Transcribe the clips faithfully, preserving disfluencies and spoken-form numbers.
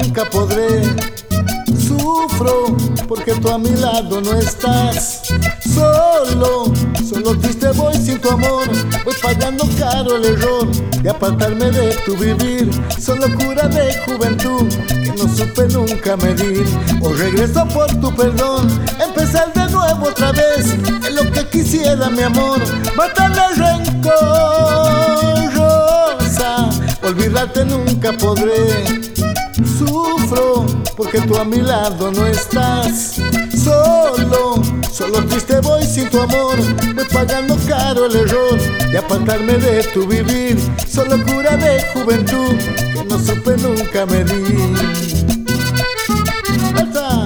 nunca podré. Sufro porque tú a mi lado no estás. Solo, solo triste voy sin tu amor. Voy pagando caro el error de apartarme de tu vivir. Son locura de juventud que no supe nunca medir. Hoy regreso por tu perdón, empezar de nuevo otra vez. Es lo que quisiera mi amor, matar el rencor. Rosa, olvidarte nunca podré. Sufro porque tú a mi lado no estás. Solo, solo triste voy sin tu amor. Voy pagando caro el error de apartarme de tu vivir. Son locura de juventud que no supe nunca medir. ¡Alza!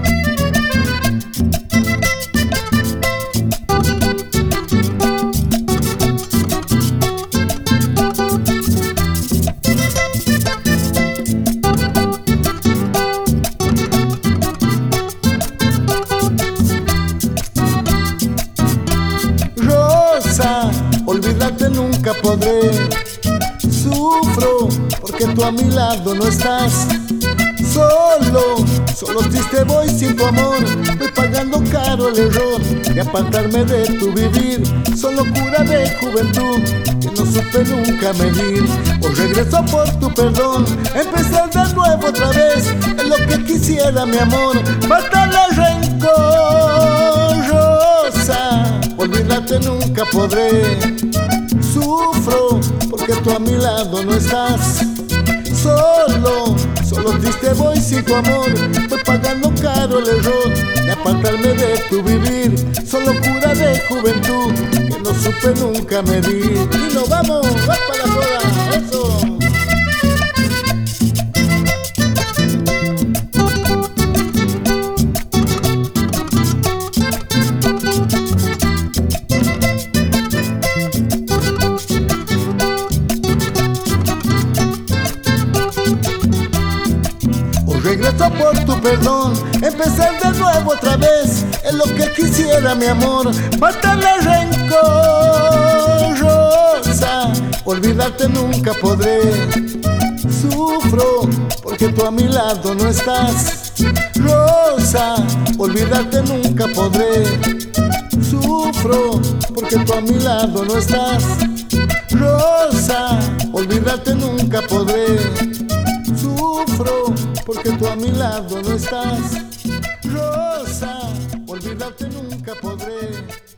Olvidarte nunca podré. Sufro porque tú a mi lado no estás. Solo, solo triste voy sin tu amor. Voy pagando caro el error de apartarme de tu vivir. Son locura de juventud que no supe nunca medir. Hoy regreso por tu perdón, empezar de nuevo otra vez. Es lo que quisiera mi amor, matar el rencor. Rosa, olvidarte nunca podré. Sufro porque tú a mi lado no estás. Solo, solo triste voy sin tu amor. Voy pagando caro el error de apartarme de tu vivir. Son locura de juventud que no supe nunca medir. Y nos vamos, va para la joda, eso. Regreso por tu perdón, empezar de nuevo otra vez. Es lo que quisiera mi amor, matarle el rencor. Rosa, olvidarte nunca podré. Sufro porque tú a mi lado no estás. Rosa, olvidarte nunca podré. Sufro porque tú a mi lado no estás. Rosa, olvidarte nunca podré. Sufro porque tú a mi lado no estás. Rosa, olvidarte nunca podré.